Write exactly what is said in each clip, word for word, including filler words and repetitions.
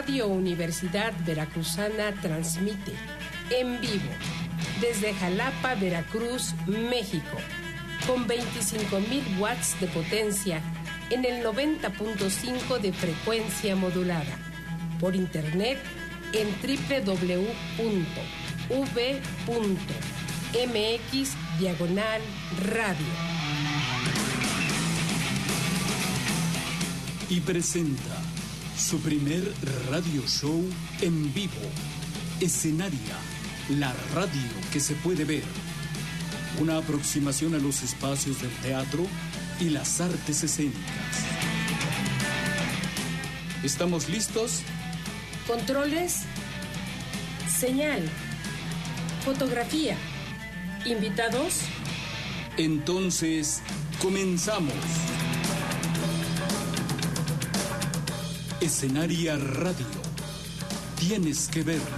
Radio Universidad Veracruzana transmite en vivo desde Jalapa, Veracruz, México, con veinticinco mil watts de potencia en el noventa punto cinco de frecuencia modulada, por internet en doble u doble u doble u punto v punto m x diagonal radio. Y presenta su primer radio show en vivo, Escenaria, la radio que se puede ver. Una aproximación a los espacios del teatro y las artes escénicas. ¿Estamos listos? Controles, señal, fotografía, invitados. Entonces, comenzamos. Escenaria Radio. Tienes que ver.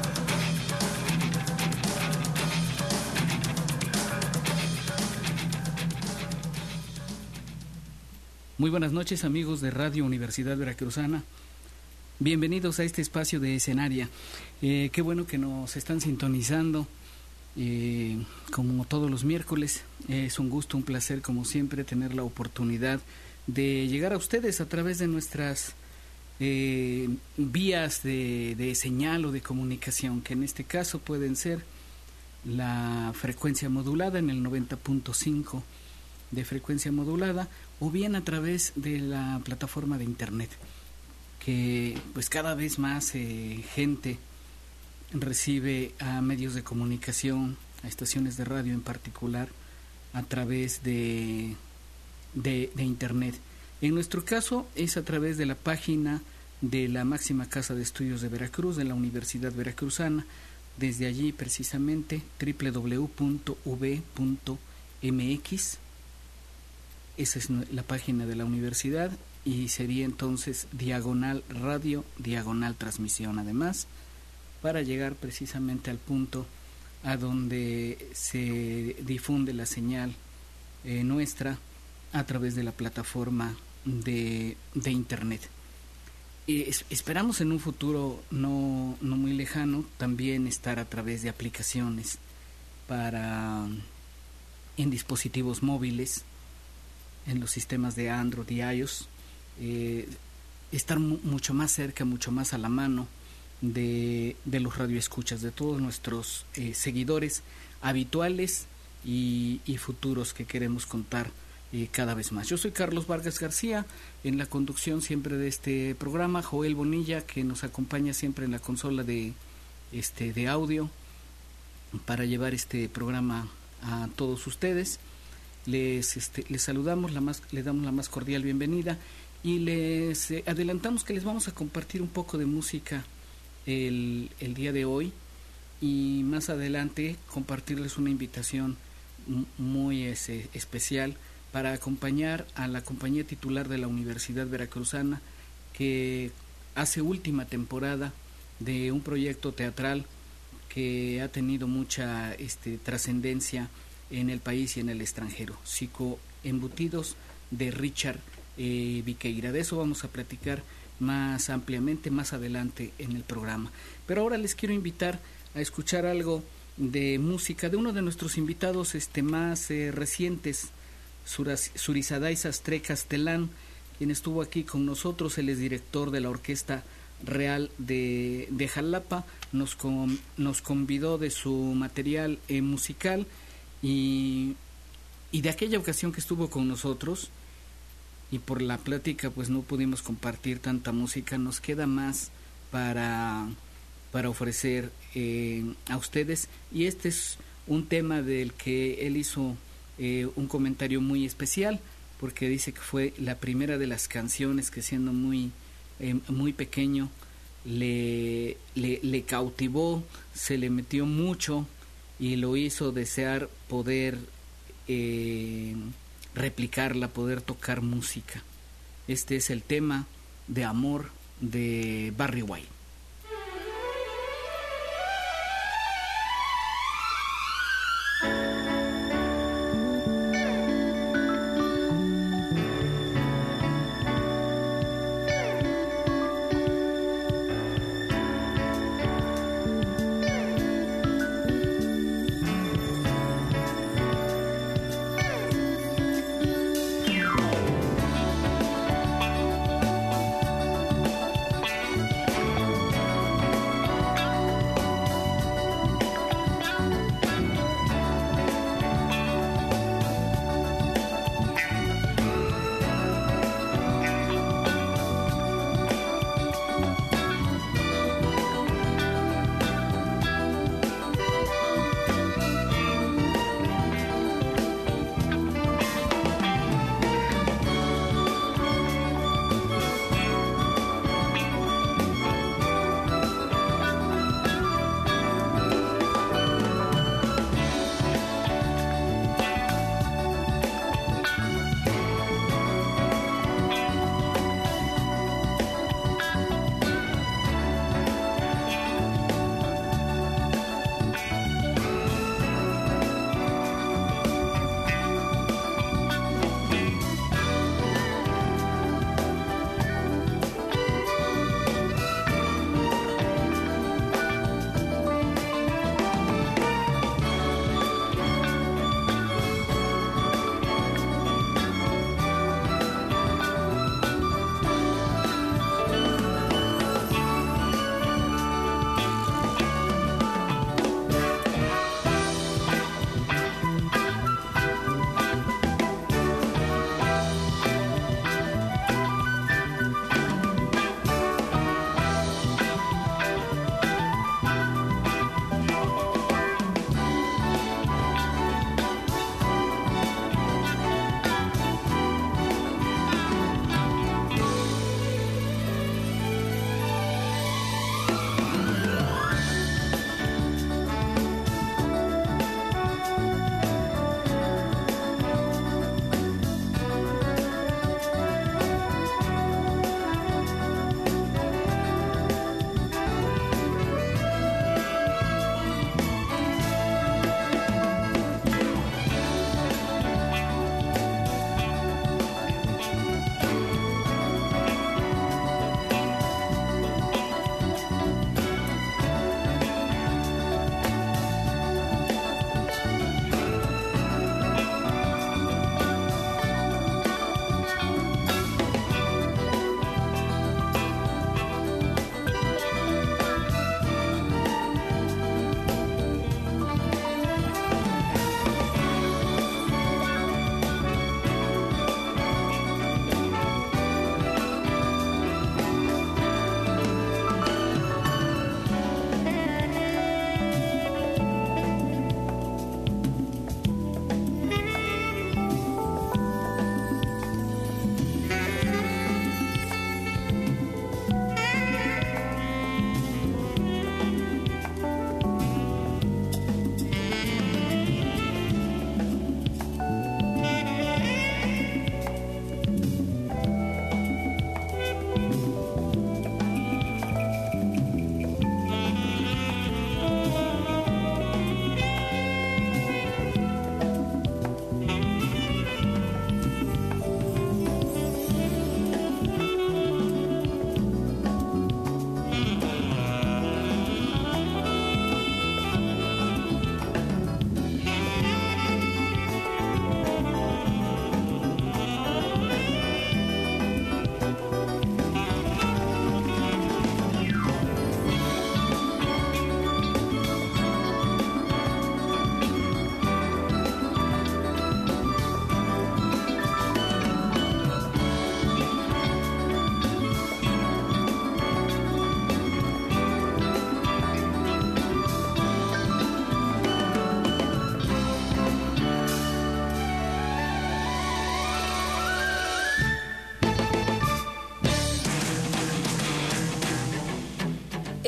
Muy buenas noches, amigos de Radio Universidad Veracruzana. Bienvenidos a este espacio de Escenaria. Eh, qué bueno que nos están sintonizando eh, como todos los miércoles. Eh, es un gusto, un placer, como siempre, tener la oportunidad de llegar a ustedes a través de nuestras eh, vías de, de señal o de comunicación, que en este caso pueden ser la frecuencia modulada en el noventa punto cinco de frecuencia modulada, o bien a través de la plataforma de internet, que pues cada vez más eh, gente recibe a medios de comunicación, a estaciones de radio en particular, a través de, de, de internet. En nuestro caso es a través de la página de la máxima casa de estudios de Veracruz, de la Universidad Veracruzana. Desde allí precisamente doble u doble u doble u punto v punto m x. Esa es la página de la universidad y sería entonces diagonal radio, diagonal transmisión, además, para llegar precisamente al punto a donde se difunde la señal eh, nuestra a través de la plataforma de, de internet. Y es, esperamos en un futuro no, no muy lejano también estar a través de aplicaciones para en dispositivos móviles, en los sistemas de Android y iOS, eh, estar mu- mucho más cerca, mucho más a la mano de, de los radioescuchas, de todos nuestros eh, seguidores habituales y, y futuros que queremos contar eh, cada vez más. Yo soy Carlos Vargas García, en la conducción siempre de este programa, Joel Bonilla, que nos acompaña siempre en la consola de, este, de audio para llevar este programa a todos ustedes. Les, este, les saludamos, la más, les damos la más cordial bienvenida y les eh, adelantamos que les vamos a compartir un poco de música el, el día de hoy, y más adelante compartirles una invitación m- muy ese, especial para acompañar a la compañía titular de la Universidad Veracruzana, que hace última temporada de un proyecto teatral que ha tenido mucha este, trascendencia en el país y en el extranjero, Psicoembutidos, de Richard eh, Viqueira. De eso vamos a platicar más ampliamente más adelante en el programa. Pero ahora les quiero invitar a escuchar algo de música de uno de nuestros invitados este, más eh, recientes, Suras, Surizadai Sastre Castelán, quien estuvo aquí con nosotros. Él es director de la Orquesta Real de, de Jalapa. Nos, con, nos convidó de su material eh, musical. Y, y de aquella ocasión que estuvo con nosotros, y por la plática pues no pudimos compartir tanta música, nos queda más para, para ofrecer eh, a ustedes, y este es un tema del que él hizo eh, un comentario muy especial, porque dice que fue la primera de las canciones que, siendo muy, eh, muy pequeño, le, le, le cautivó, se le metió mucho y lo hizo desear poder eh, replicarla, poder tocar música. Este es el tema de Amor de Barry White.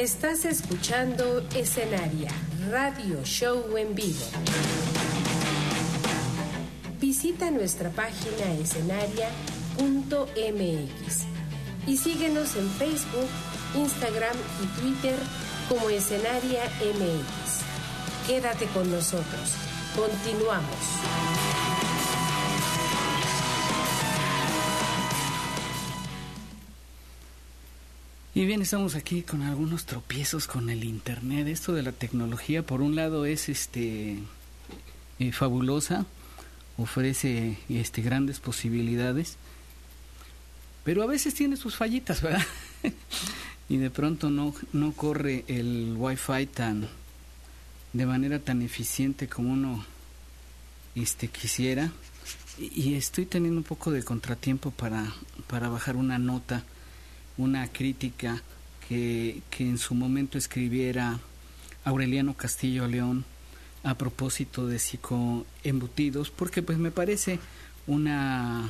Estás escuchando Escenaria, radio show en vivo. Visita nuestra página escenaria punto m x y síguenos en Facebook, Instagram y Twitter como Escenaria M X. Quédate con nosotros. Continuamos. Y bien, estamos aquí con algunos tropiezos con el internet. Esto de la tecnología, por un lado, es este eh, fabulosa, ofrece este grandes posibilidades, pero a veces tiene sus fallitas, ¿verdad? Y de pronto no no corre el Wi-Fi tan de manera tan eficiente como uno este quisiera, y, y estoy teniendo un poco de contratiempo para para bajar una nota, una crítica que, que en su momento escribiera Aureliano Castillo León a propósito de psicoembutidos, porque pues me parece una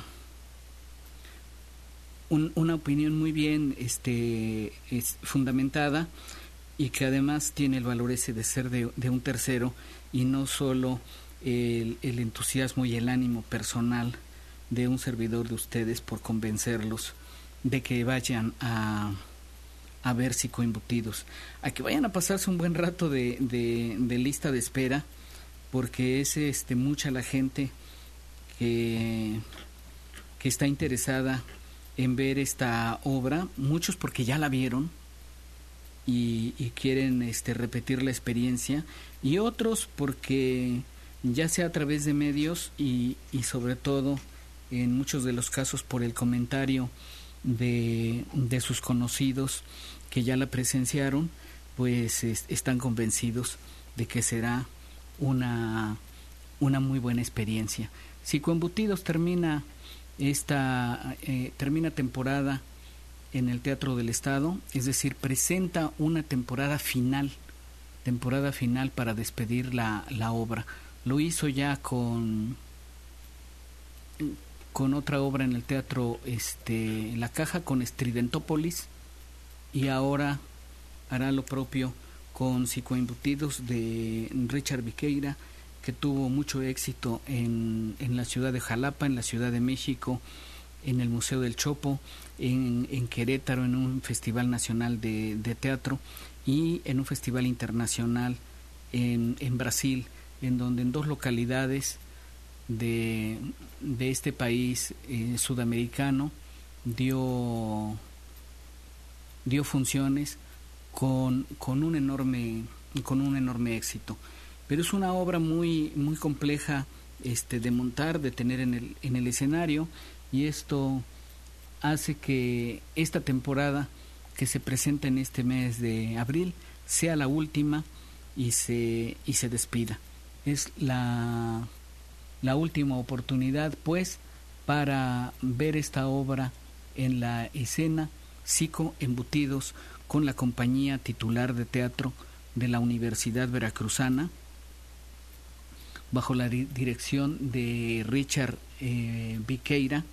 un, una opinión muy bien este es fundamentada, y que además tiene el valor ese de ser de, de un tercero y no solo el, el entusiasmo y el ánimo personal de un servidor de ustedes por convencerlos de que vayan a, a ver psicoembutidos, a que vayan a pasarse un buen rato de, de, de lista de espera, porque es este mucha la gente que, que está interesada en ver esta obra, muchos porque ya la vieron y, y quieren este repetir la experiencia, y otros porque ya sea a través de medios y, y sobre todo en muchos de los casos por el comentario de, de sus conocidos que ya la presenciaron, pues es, están convencidos de que será una, una muy buena experiencia. Psicoembutidos termina esta eh, termina temporada en el Teatro del Estado, es decir, presenta una temporada final, temporada final para despedir la, la obra. Lo hizo ya con con otra obra en el teatro este La Caja, con Estridentópolis, y ahora hará lo propio con Psicoembutidos de Richard Viqueira, que tuvo mucho éxito en, en la ciudad de Jalapa, en la Ciudad de México, en el Museo del Chopo, en, en Querétaro, en un festival nacional de, de teatro, y en un festival internacional en, en Brasil, en donde en dos localidades de, de este país eh, sudamericano dio dio funciones con, con un enorme con un enorme éxito. Pero es una obra muy muy compleja este de montar, de tener en el en el escenario, y esto hace que esta temporada que se presenta en este mes de abril sea la última y se y se despida. Es la la última oportunidad, pues, para ver esta obra en la escena, Psicoembutidos, con la compañía titular de teatro de la Universidad Veracruzana, bajo la di- dirección de Richard eh, Viqueira,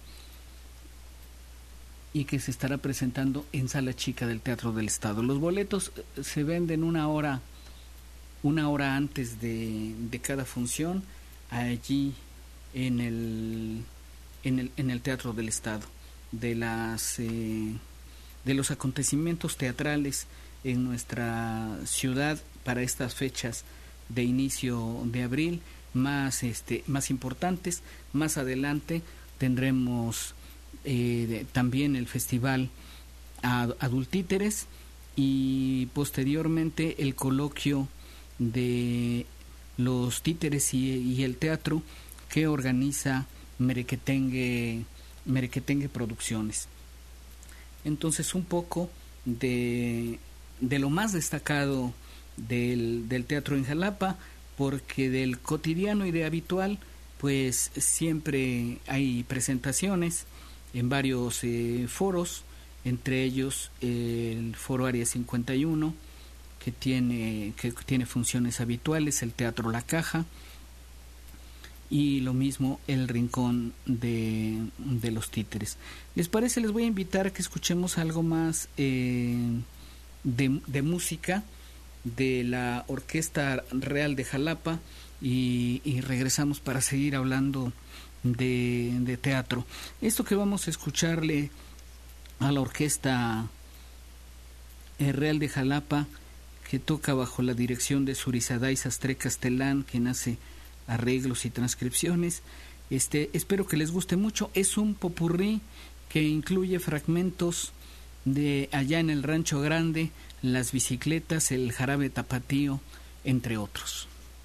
y que se estará presentando en Sala Chica del Teatro del Estado. Los boletos se venden una hora una hora antes de, de cada función, allí en el en el en el Teatro del Estado. De las eh, de los acontecimientos teatrales en nuestra ciudad para estas fechas de inicio de abril más este más importantes, más adelante tendremos eh, de, también el festival Ad, Adultíteres, y posteriormente el coloquio de los títeres y, y el teatro que organiza Merequetengue, Merequetengue Producciones. Entonces, un poco de, de lo más destacado del, del teatro en Jalapa, porque del cotidiano y de habitual, pues siempre hay presentaciones en varios eh, foros, entre ellos eh, el Foro Área cincuenta y uno, que tiene que tiene funciones habituales, el Teatro La Caja, y lo mismo el Rincón de, de los Títeres. ¿Les parece? Les voy a invitar a que escuchemos algo más eh, de, de música de la Orquesta Real de Jalapa y, y regresamos para seguir hablando de, de teatro. Esto que vamos a escucharle a la Orquesta Real de Jalapa, que toca bajo la dirección de Surisadai Sastre Castelán, quien hace arreglos y transcripciones. Este, espero que les guste mucho. Es un popurrí que incluye fragmentos de Allá en el Rancho Grande, Las Bicicletas, El Jarabe Tapatío, entre otros.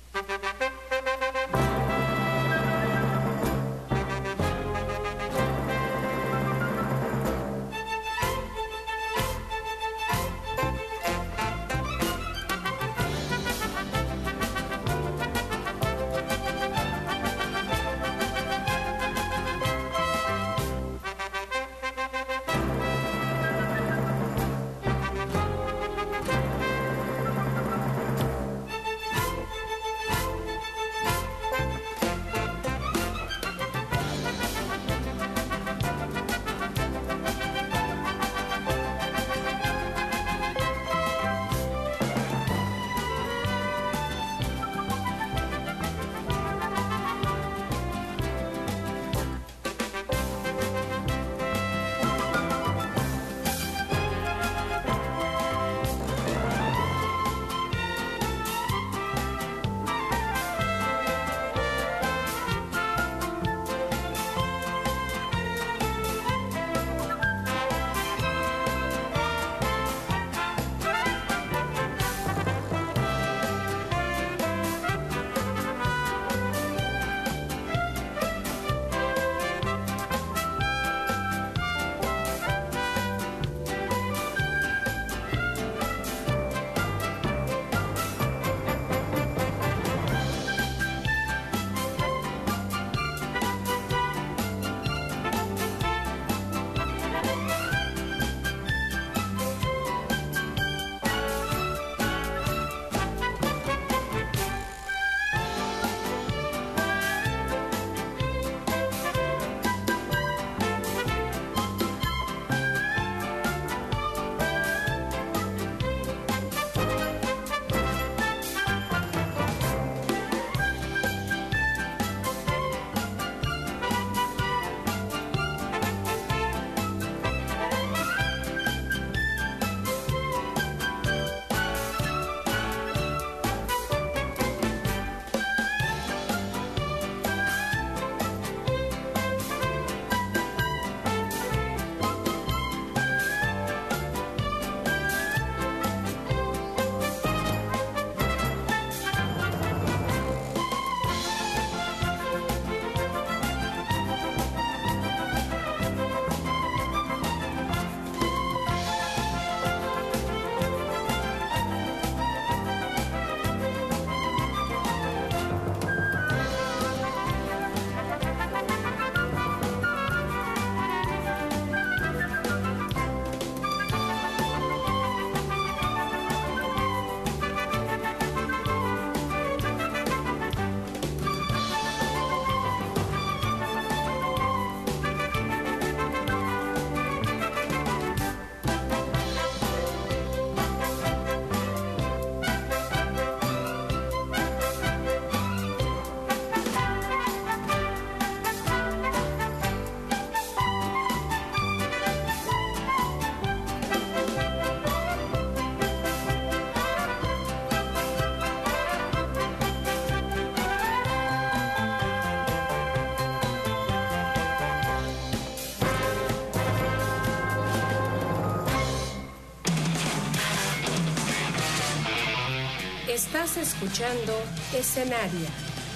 Estás escuchando Escenaria,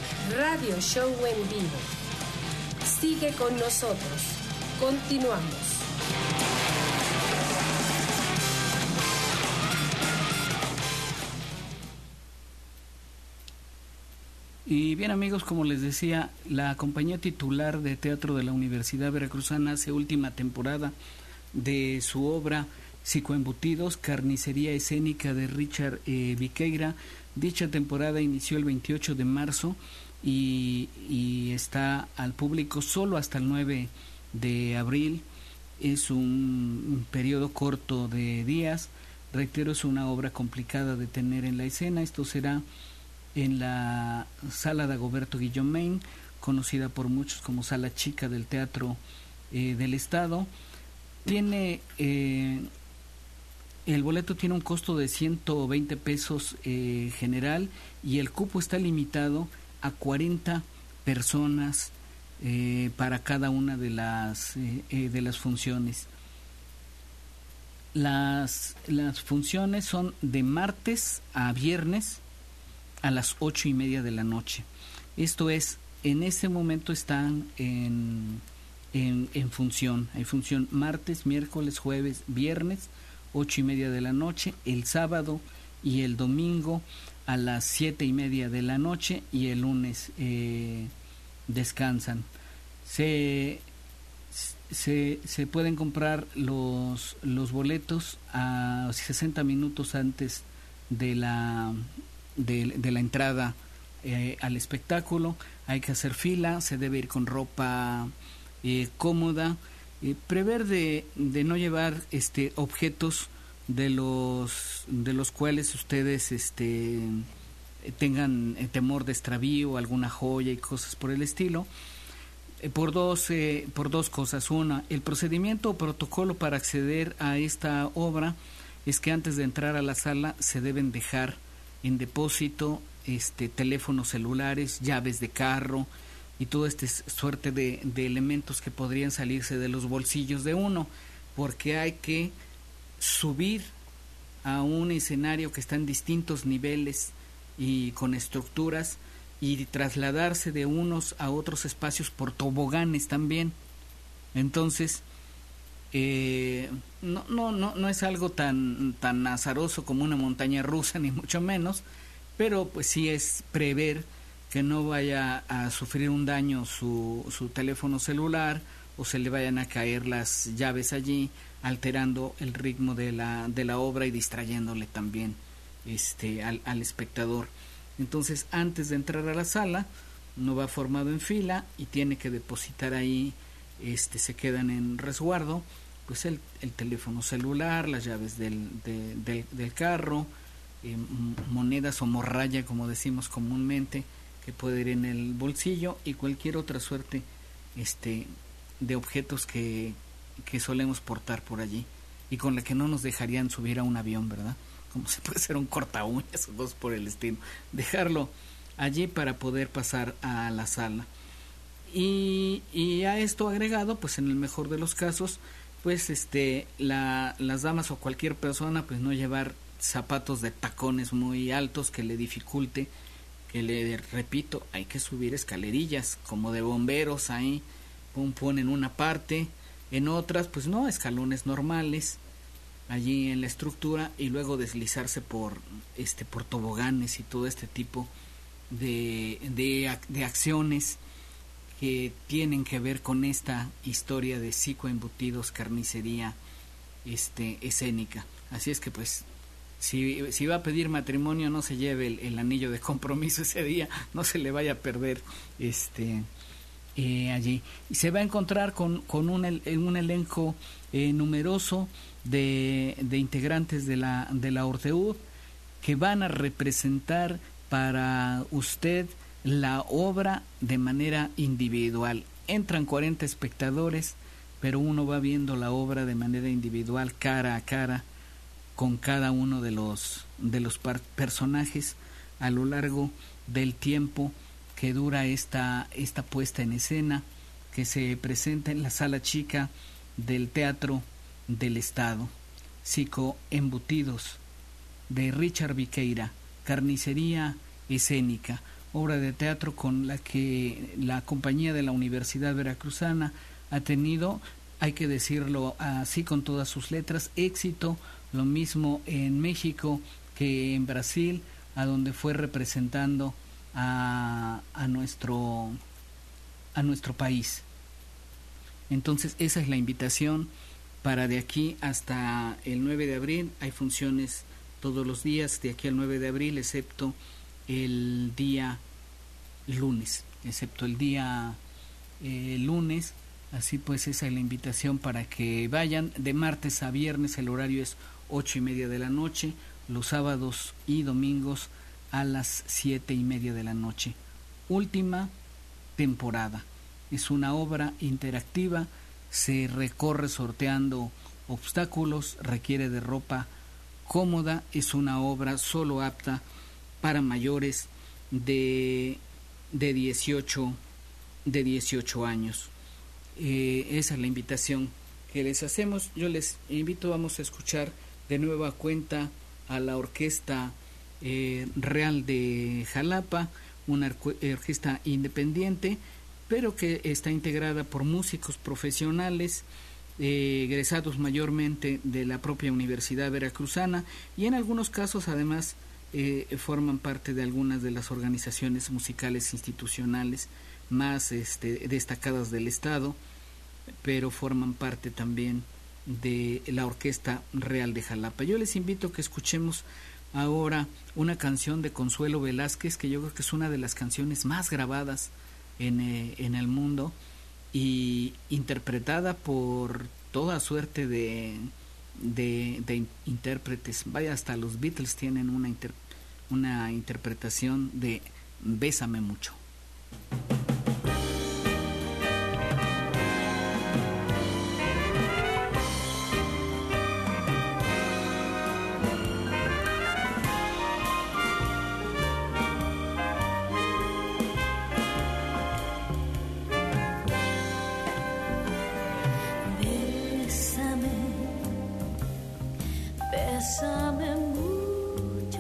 radio show en vivo. Sigue con nosotros. Continuamos. Y bien, amigos, como les decía, la compañía titular de teatro de la Universidad Veracruzana hace última temporada de su obra Psicoembutidos, carnicería escénica de Richard eh, Viqueira. Dicha temporada inició el veintiocho de marzo y, y está al público solo hasta el nueve de abril. Es un, un periodo corto de días Reitero, es una obra complicada de tener en la escena. Esto será en la Sala Dagoberto Guillaumin, conocida por muchos como Sala Chica del Teatro eh, del Estado. Tiene eh, el boleto tiene un costo de ciento veinte pesos eh, general, y el cupo está limitado a cuarenta personas eh, para cada una de las eh, eh, de las funciones. Las, las funciones son de martes a viernes a las ocho y media de la noche. Esto es, en este momento están en, en, en función. Hay función martes, miércoles, jueves, viernes, ocho y media de la noche, el sábado y el domingo a las siete y media de la noche, y el lunes eh, descansan. Se Se, se pueden comprar los, los boletos a sesenta minutos antes de la, de, de la entrada eh, al espectáculo. Hay que hacer fila, se debe ir con ropa eh, cómoda, eh, prever de, de no llevar este objetos de los, de los cuales ustedes este, tengan temor de extravío, alguna joya y cosas por el estilo. Por dos, eh, por dos cosas. Una, el procedimiento o protocolo para acceder a esta obra es que antes de entrar a la sala se deben dejar en depósito este, teléfonos celulares, llaves de carro y toda esta suerte de, de elementos que podrían salirse de los bolsillos de uno, porque hay que subir a un escenario que está en distintos niveles y con estructuras, y trasladarse de unos a otros espacios por toboganes también. Entonces eh, no, no, no, no es algo tan, tan azaroso como una montaña rusa, ni mucho menos, pero pues sí es prever que no vaya a sufrir un daño su, su teléfono celular, o se le vayan a caer las llaves allí, alterando el ritmo de la, de la obra y distrayéndole también este, al, al espectador. Entonces, antes de entrar a la sala, uno va formado en fila y tiene que depositar ahí, este, se quedan en resguardo, pues el, el teléfono celular, las llaves del, de, del, del carro, eh, monedas o morralla, como decimos comúnmente, que puede ir en el bolsillo, y cualquier otra suerte este, de objetos que, que solemos portar por allí y con la que no nos dejarían subir a un avión, ¿verdad? Como se puede ser un corta uñas o dos por el estilo, dejarlo allí para poder pasar a la sala. Y, y a esto agregado, pues en el mejor de los casos, pues este la, las damas o cualquier persona, pues no llevar zapatos de tacones muy altos que le dificulte, que le repito, hay que subir escalerillas como de bomberos, ahí ponen una parte, en otras pues no, escalones normales allí en la estructura, y luego deslizarse por este por toboganes y todo este tipo de, de, de acciones que tienen que ver con esta historia de psicoembutidos, carnicería este escénica. Así es que pues si, si va a pedir matrimonio, no se lleve el, el anillo de compromiso ese día, no se le vaya a perder este eh, allí. Y se va a encontrar con, con un, un elenco eh, numeroso de, de integrantes de la, de la Orteud, que van a representar para usted la obra de manera individual. Entran cuarenta espectadores, pero uno va viendo la obra de manera individual, cara a cara, con cada uno de los, de los par- personajes a lo largo del tiempo que dura esta, esta puesta en escena, que se presenta en la Sala Chica del Teatro del Estado. Psicoembutidos, de Richard Viqueira, carnicería escénica, obra de teatro con la que la compañía de la Universidad Veracruzana ha tenido, hay que decirlo así con todas sus letras, éxito, lo mismo en México que en Brasil, a donde fue representando a, a nuestro a nuestro país. Entonces esa es la invitación para de aquí hasta el nueve de abril. Hay funciones todos los días de aquí al nueve de abril, excepto el día lunes, excepto el día eh, lunes. Así pues, esa es la invitación para que vayan. De martes a viernes el horario es ocho y media de la noche, los sábados y domingos a las siete y media de la noche. Última temporada. Es una obra interactiva, se recorre sorteando obstáculos, requiere de ropa cómoda, es una obra solo apta para mayores de, de dieciocho de dieciocho años. Eh, esa es la invitación que les hacemos. Yo les invito, vamos a escuchar de nueva cuenta a la Orquesta eh, Real de Jalapa, una orquesta independiente, pero que está integrada por músicos profesionales, eh, egresados mayormente de la propia Universidad Veracruzana, y en algunos casos además eh, forman parte de algunas de las organizaciones musicales institucionales más este, destacadas del Estado, pero forman parte también de la Orquesta Real de Jalapa. Yo les invito a que escuchemos ahora una canción de Consuelo Velázquez, que yo creo que es una de las canciones más grabadas en, eh, en el mundo, y interpretada por toda suerte de, de, de intérpretes. Vaya, hasta los Beatles tienen una, inter, una interpretación de Bésame mucho. Bésame mucho,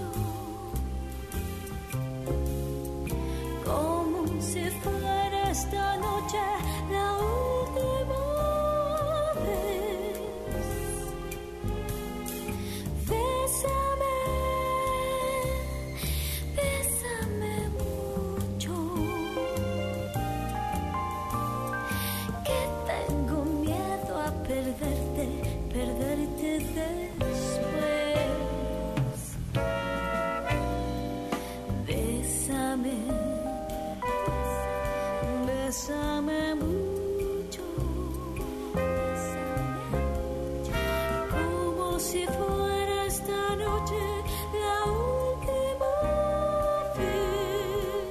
como si fuera esta noche la última vez. Bésame, bésame mucho, que tengo miedo a perderte, perderte de bésame mucho, como si fuera esta noche la última vez.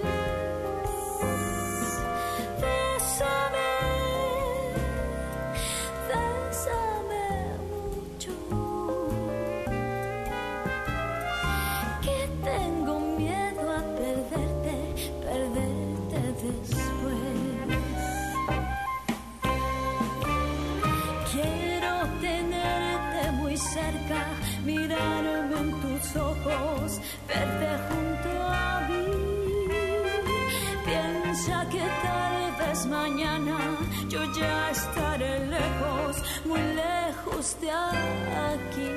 Bésame, bésame mucho, que tengo miedo a perderte, perderte después. Cerca, mirarme en tus ojos, verte junto a mí. Piensa que tal vez mañana yo ya estaré lejos, muy lejos de aquí.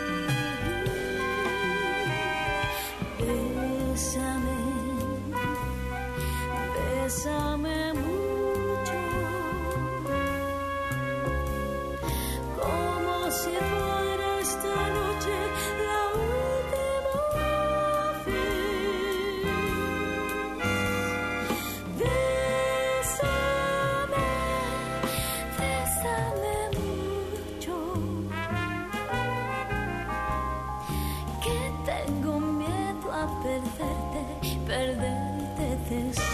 Bésame, bésame mucho, como si fuera esta noche la última vez. Bésame, bésame mucho, que tengo miedo a perderte, perderte después.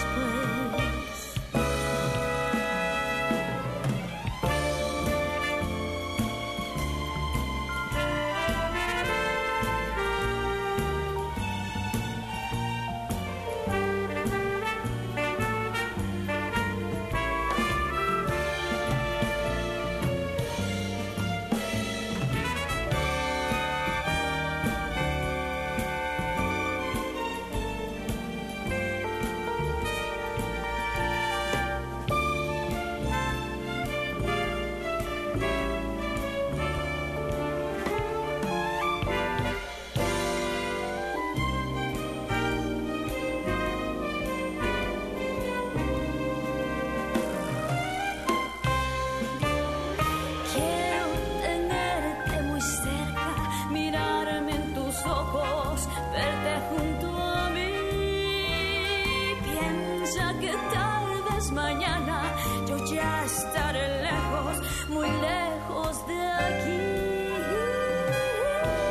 Mañana yo ya estaré lejos, muy lejos de aquí.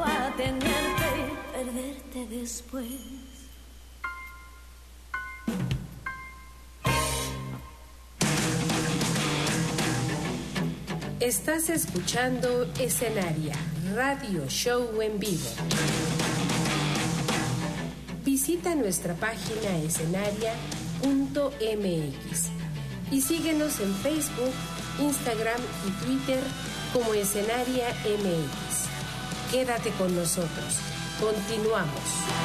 miedo a tenerte y perderte después. Estás escuchando Escenaria, radio show en vivo. Visita nuestra página escenaria punto m x y síguenos en Facebook, Instagram y Twitter como Escenaria M X. Quédate con nosotros. Continuamos.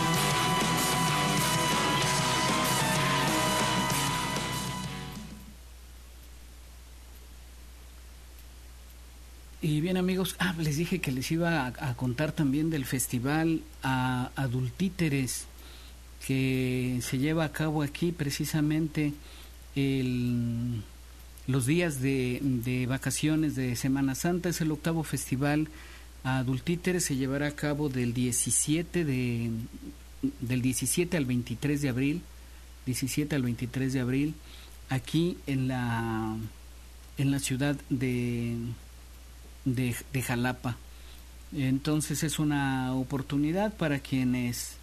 Y bien, amigos, ah, les dije que les iba a, a contar también del festival a Adultíteres que se lleva a cabo aquí precisamente el, los días de, de vacaciones de Semana Santa. Es el octavo festival a Adultíteres, se llevará a cabo del diecisiete de del diecisiete al veintitrés de abril, diecisiete al veintitrés de abril, aquí en la en la ciudad de De, de Jalapa. Entonces es una oportunidad para quienes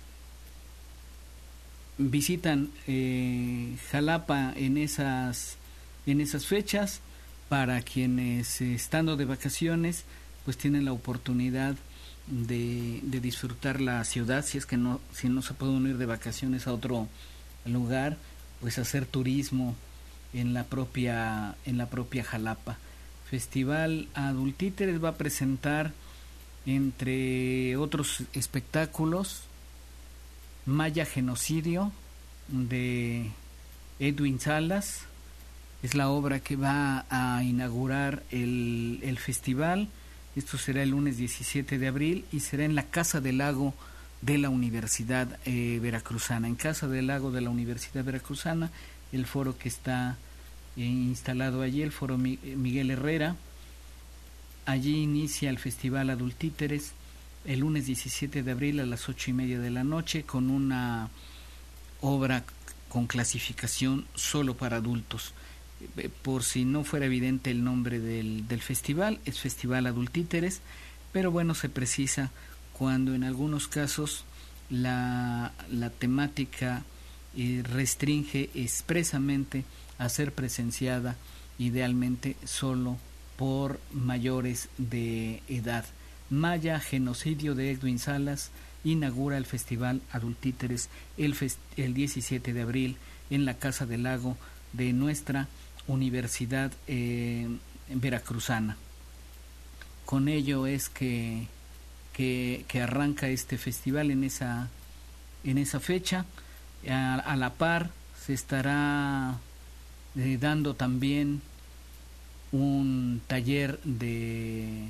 visitan eh, Jalapa en esas en esas fechas, para quienes eh, estando de vacaciones pues tienen la oportunidad de, de disfrutar la ciudad, si es que no si no se pueden ir de vacaciones a otro lugar, pues hacer turismo en la propia en la propia Jalapa. Festival Adultíteres va a presentar, entre otros espectáculos, Maya Genocidio de Edwin Salas. Es la obra que va a inaugurar el, el festival. Esto será el lunes diecisiete de abril y será en la Casa del Lago de la Universidad eh, Veracruzana. En Casa del Lago de la Universidad Veracruzana, el foro que está instalado allí, el foro Miguel Herrera. Allí inicia el festival Adultíteres el lunes diecisiete de abril a las ocho y media de la noche, con una obra con clasificación solo para adultos. Por si no fuera evidente el nombre del, del festival, es Festival Adultíteres, pero bueno, se precisa cuando en algunos casos la, la temática eh, restringe expresamente a ser presenciada idealmente solo por mayores de edad. Maya Genocidio de Edwin Salas inaugura el Festival Adultíteres el, fest el diecisiete de abril en la Casa del Lago de nuestra Universidad eh, Veracruzana. Con ello es que, que, que arranca este festival en esa, en esa fecha. A, a la par se estará Eh, dando también un taller de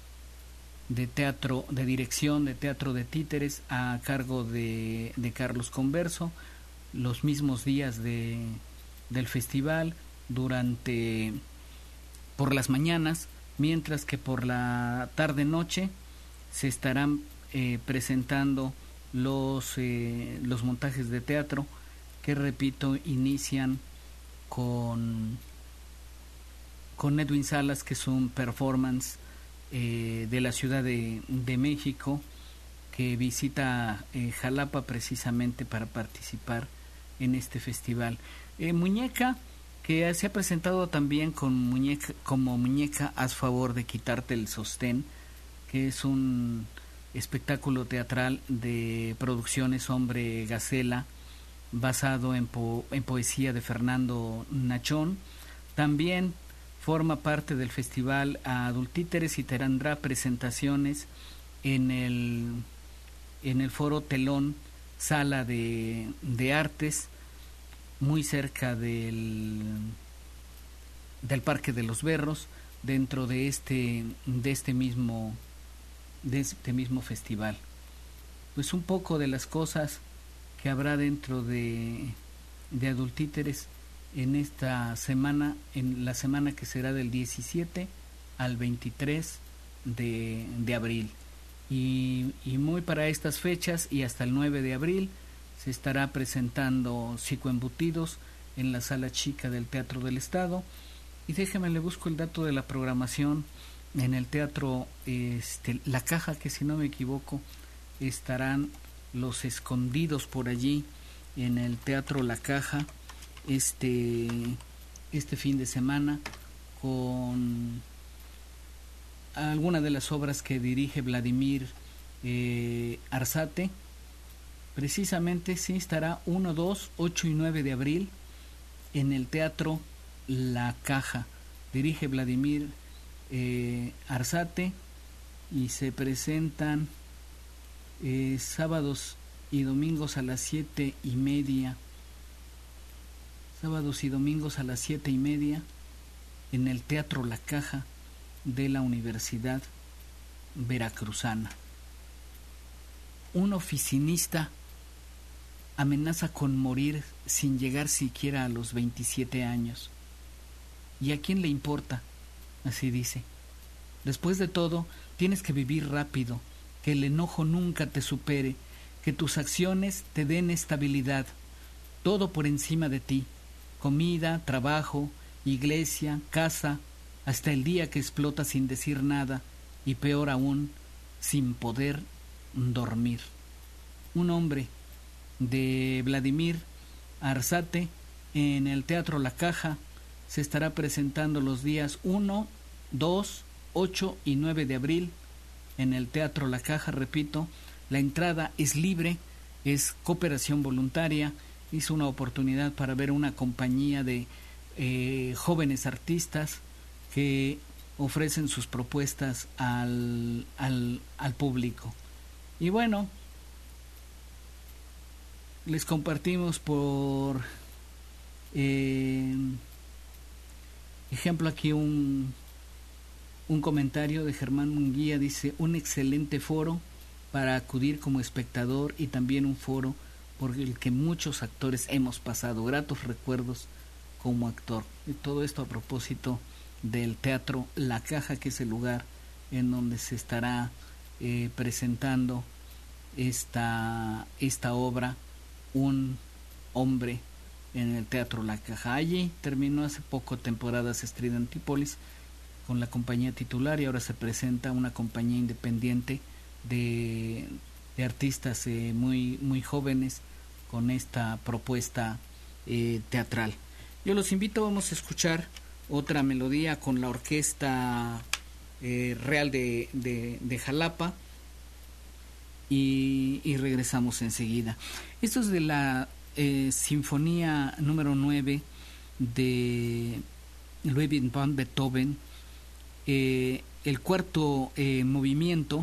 de teatro, de dirección de teatro de títeres a cargo de, de Carlos Converso, los mismos días de del festival, durante por las mañanas, mientras que por la tarde noche se estarán eh, presentando los eh, los montajes de teatro que, repito, inician con con Edwin Salas, que es un performance eh, de la Ciudad de, de México, que visita eh, Jalapa precisamente para participar en este festival. Eh, Muñeca, que se ha presentado también con muñeca, como Muñeca, haz favor de quitarte el sostén, que es un espectáculo teatral de Producciones Hombre Gacela, basado en, po en poesía de Fernando Nachón. También forma parte del festival Adultíteres y tendrá presentaciones en el en el foro Telón, sala de, de artes, muy cerca del del Parque de los Berros, dentro de este de este mismo de este mismo festival. Pues un poco de las cosas que habrá dentro de, de Adultíteres en esta semana, en la semana que será del diecisiete al veintitrés de, de abril. Y, y muy para estas fechas y hasta el nueve de abril se estará presentando Psicoembutidos en la Sala Chica del Teatro del Estado. Y déjeme, le busco el dato de la programación en el teatro este, La Caja, que si no me equivoco estarán Los Escondidos por allí en el teatro La Caja este, este fin de semana, con alguna de las obras que dirige Vladimir eh, Arzate. Precisamente sí estará uno, dos, ocho y nueve de abril en el teatro La Caja. Dirige Vladimir eh, Arzate y se presentan eh, sábados y domingos a las siete y media. Sábados y domingos a las siete y media en el teatro La Caja de la Universidad Veracruzana. Un oficinista amenaza con morir sin llegar siquiera a los veintisiete años. ¿Y a quién le importa? Así dice. Después de todo, tienes que vivir rápido, que el enojo nunca te supere, que tus acciones te den estabilidad, todo por encima de ti, comida, trabajo, iglesia, casa, hasta el día que explota sin decir nada y peor aún, sin poder dormir. Un hombre de Vladimir Arzate en el Teatro La Caja se estará presentando los días uno, dos, ocho y nueve de abril en el Teatro La Caja. Repito, la entrada es libre, es cooperación voluntaria. Es una oportunidad para ver una compañía de eh, jóvenes artistas que ofrecen sus propuestas al, al, al público. Y bueno, les compartimos por eh, ejemplo aquí un, un comentario de Germán Munguía. Dice: un excelente foro para acudir como espectador y también un foro por el que muchos actores hemos pasado gratos recuerdos como actor. Y todo esto a propósito del Teatro La Caja, que es el lugar en donde se estará eh, presentando esta, esta obra, Un hombre en el Teatro La Caja. Allí terminó hace poco temporadas Street Antípolis con la compañía titular y ahora se presenta una compañía independiente de, de artistas eh, muy, muy jóvenes con esta propuesta eh, teatral. Yo los invito, vamos a escuchar otra melodía con la Orquesta eh, Real de, de, de Jalapa y, y regresamos enseguida. Esto es de la eh, Sinfonía número nueve de Ludwig van Beethoven, eh, el cuarto eh, movimiento.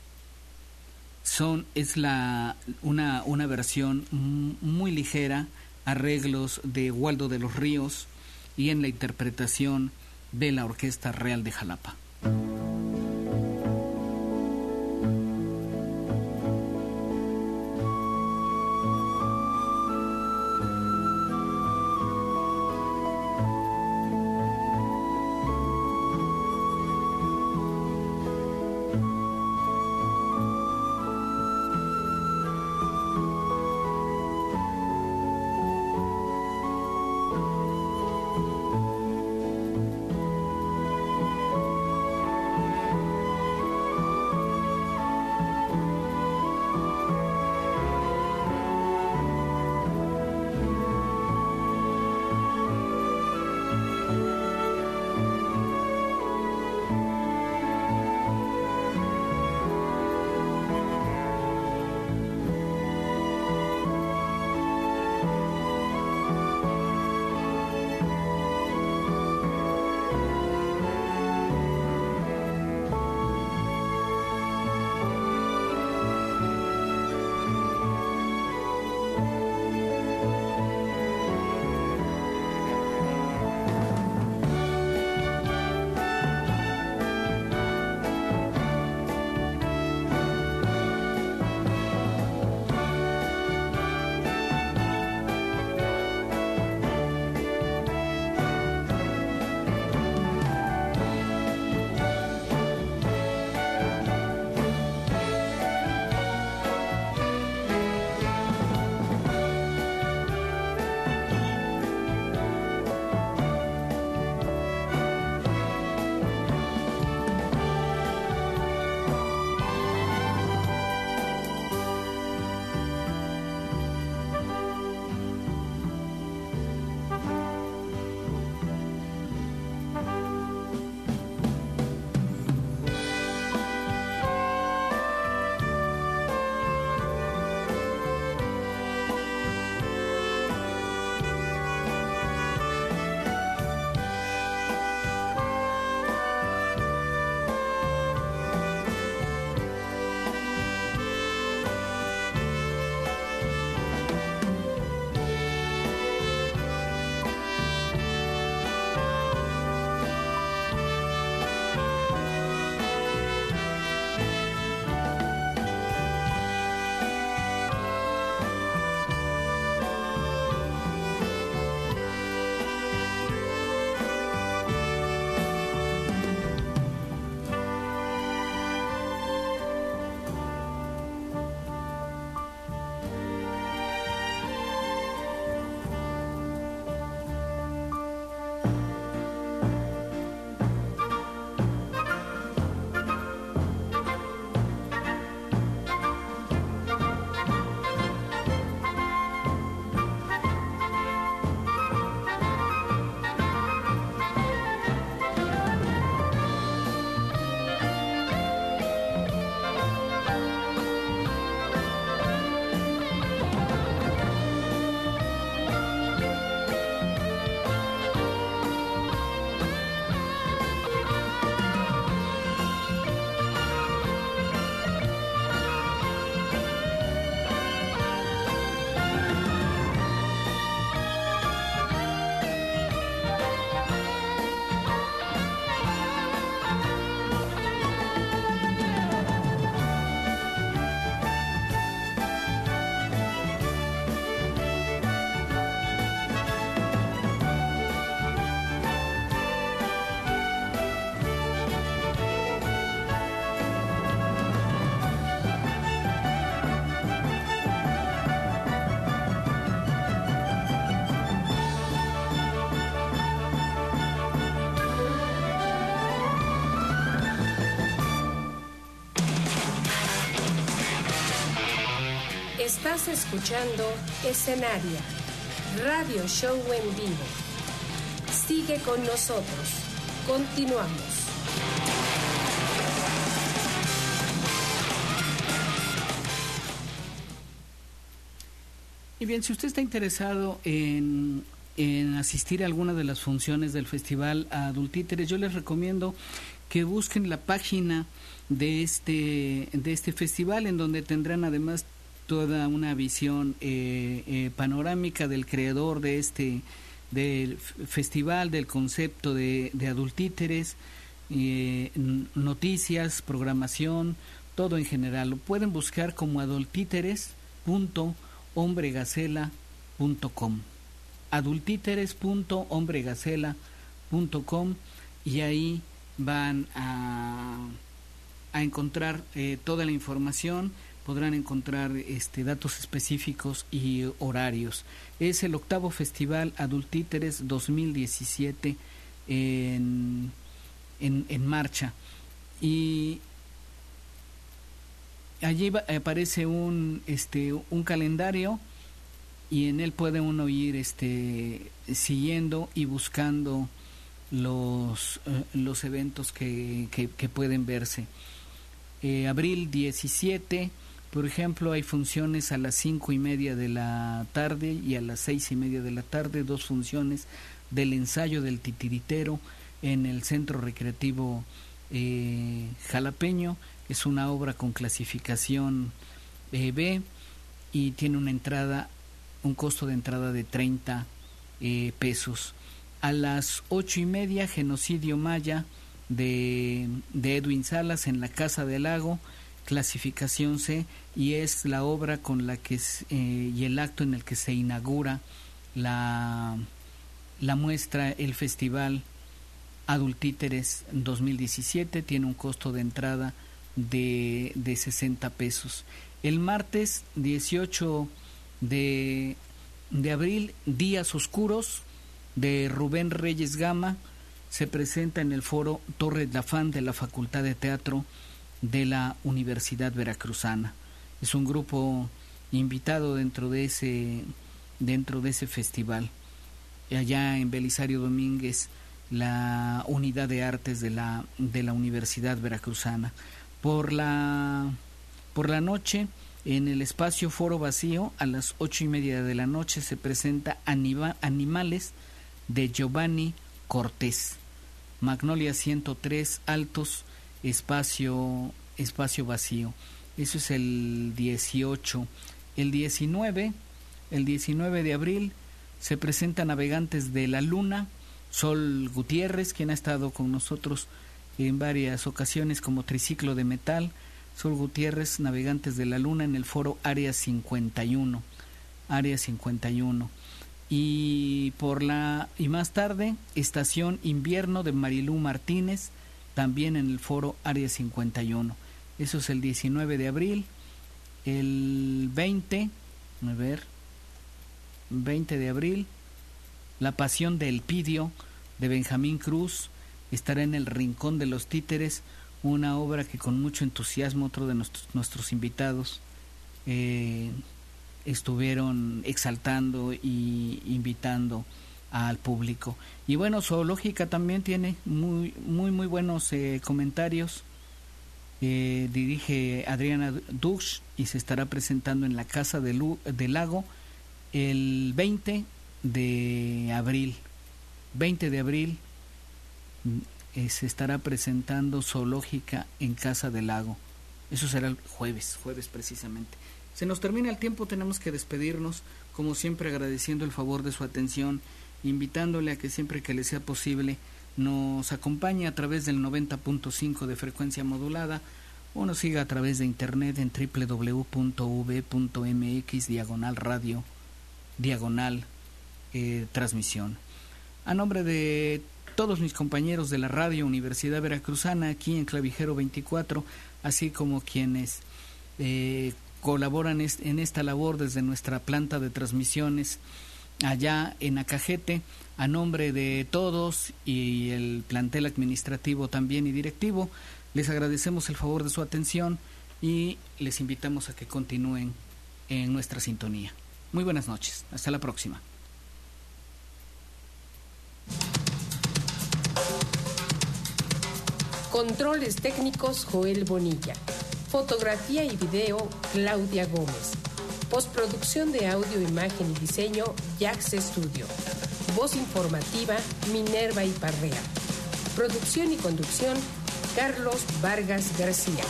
Son, es la, una, una versión muy ligera, arreglos de Waldo de los Ríos y en la interpretación de la Orquesta Real de Jalapa. Thank Estás escuchando Escenaria, radio show en vivo. Sigue con nosotros. Continuamos. Y bien, si usted está interesado en, en asistir a alguna de las funciones del Festival Adultíteres, yo les recomiendo que busquen la página de este, de este festival, en donde tendrán además toda una visión eh, eh, panorámica del creador de este del festival, del concepto de, de Adultíteres, eh, noticias, programación, todo en general. Lo pueden buscar como adultíteres punto hombregacela punto com, adultíteres punto hombregacela punto com, y ahí van a, a encontrar eh, toda la información. Podrán encontrar este, datos específicos y horarios. Es el octavo Festival Adultíteres dos mil diecisiete en, en, en marcha. Y allí va, aparece un, este, un calendario, y en él puede uno ir este, siguiendo y buscando los, eh, los eventos que, que, que pueden verse. Eh, abril diecisiete, por ejemplo, hay funciones a las cinco y media de la tarde y a las seis y media de la tarde, dos funciones del ensayo del titiritero en el Centro Recreativo eh, Jalapeño. Es una obra con clasificación eh, B y tiene una entrada, un costo de entrada de treinta eh, pesos. A las ocho y media, Genocidio Maya de, de Edwin Salas en la Casa del Lago, clasificación C, y es la obra con la que eh, y el acto en el que se inaugura la, la muestra, el Festival Adultíteres dos mil diecisiete. Tiene un costo de entrada de, de sesenta pesos. El martes dieciocho de, de abril, Días Oscuros de Rubén Reyes Gama, se presenta en el foro Torres Lafán de la Facultad de Teatro de la Universidad Veracruzana. Es un grupo invitado dentro de ese dentro de ese festival. Allá en Belisario Domínguez, la Unidad de Artes de la de la Universidad Veracruzana. Por la por la noche, en el espacio Foro Vacío, a las ocho y media de la noche, se presenta Anima, Animales de Giovanni Cortés. Magnolia ciento tres, Altos, espacio espacio vacío. Eso es el dieciocho. El diecinueve, el diecinueve de abril, se presenta Navegantes de la Luna, Sol Gutiérrez, quien ha estado con nosotros en varias ocasiones como Triciclo de Metal. Sol Gutiérrez, Navegantes de la Luna, en el foro Área cincuenta y uno. Área cincuenta y uno. Y por la y más tarde, Estación Invierno de Marilú Martínez, también en el foro Área cincuenta y uno. Eso es el diecinueve de abril. El veinte, a ver, veinte de abril, La Pasión de Elpidio de Benjamín Cruz estará en el Rincón de los Títeres, una obra que con mucho entusiasmo otro de nuestros, nuestros invitados eh, estuvieron exaltando y invitando al público. Y bueno, Zoológica también tiene muy muy muy buenos eh, comentarios. Eh, dirige Adriana Dux y se estará presentando en la Casa del, Lu- del Lago el veinte de abril. veinte de abril eh, se estará presentando Zoológica en Casa del Lago. Eso será el jueves, jueves precisamente. Se nos termina el tiempo, tenemos que despedirnos, como siempre agradeciendo el favor de su atención, invitándole a que siempre que le sea posible nos acompañe a través del noventa punto cinco de frecuencia modulada, o nos siga a través de internet en doble u doble u doble u punto u v punto m x diagonal radio diagonal eh, transmisión. A nombre de todos mis compañeros de la Radio Universidad Veracruzana aquí en Clavijero veinticuatro, así como quienes eh, colaboran en esta labor desde nuestra planta de transmisiones allá en Acajete, a nombre de todos y el plantel administrativo también y directivo, les agradecemos el favor de su atención y les invitamos a que continúen en nuestra sintonía. Muy buenas noches, hasta la próxima. Controles técnicos Joel Bonilla. Fotografía y video Claudia Gómez. Postproducción de audio, imagen y diseño Jax Studio. Voz informativa Minerva Iparrea. Producción y conducción Carlos Vargas García.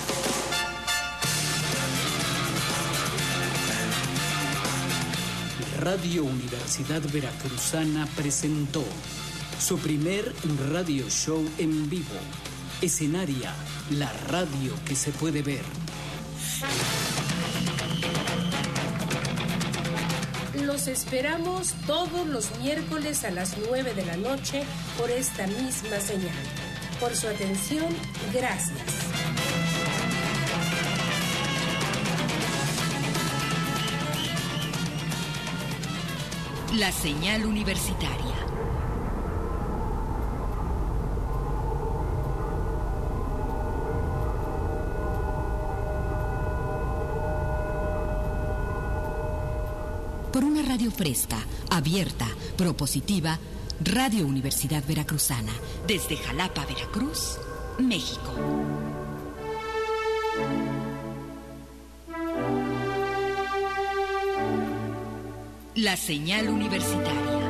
Radio Universidad Veracruzana presentó su primer radio show en vivo. Escenaria, la radio que se puede ver. Los esperamos todos los miércoles a las nueve de la noche por esta misma señal. Por su atención, gracias. La señal universitaria. Por una radio fresca, abierta, propositiva, Radio Universidad Veracruzana, desde Jalapa, Veracruz, México. La señal universitaria.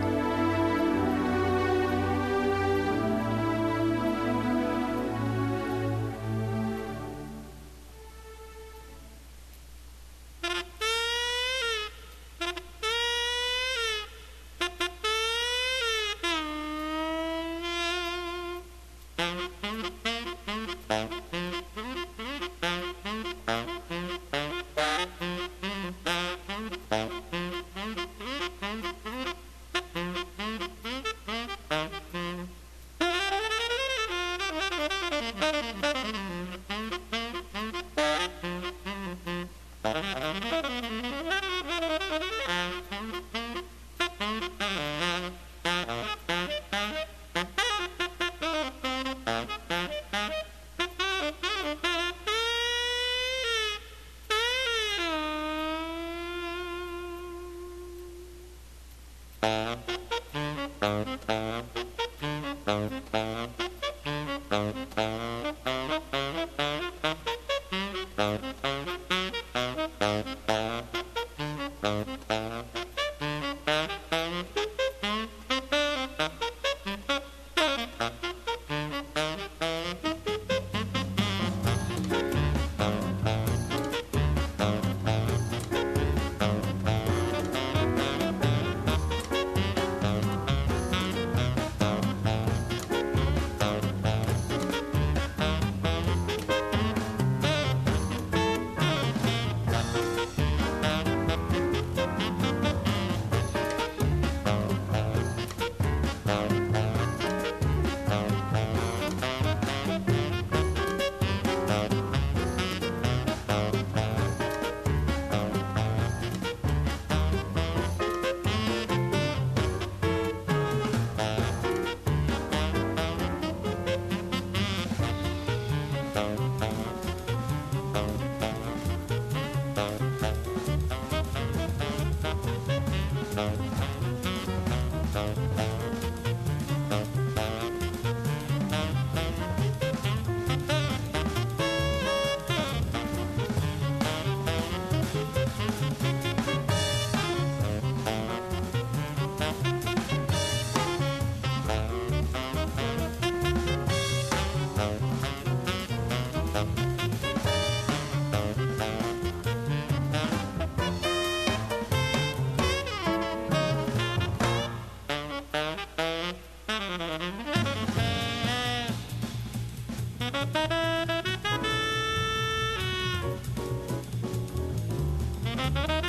Thank you.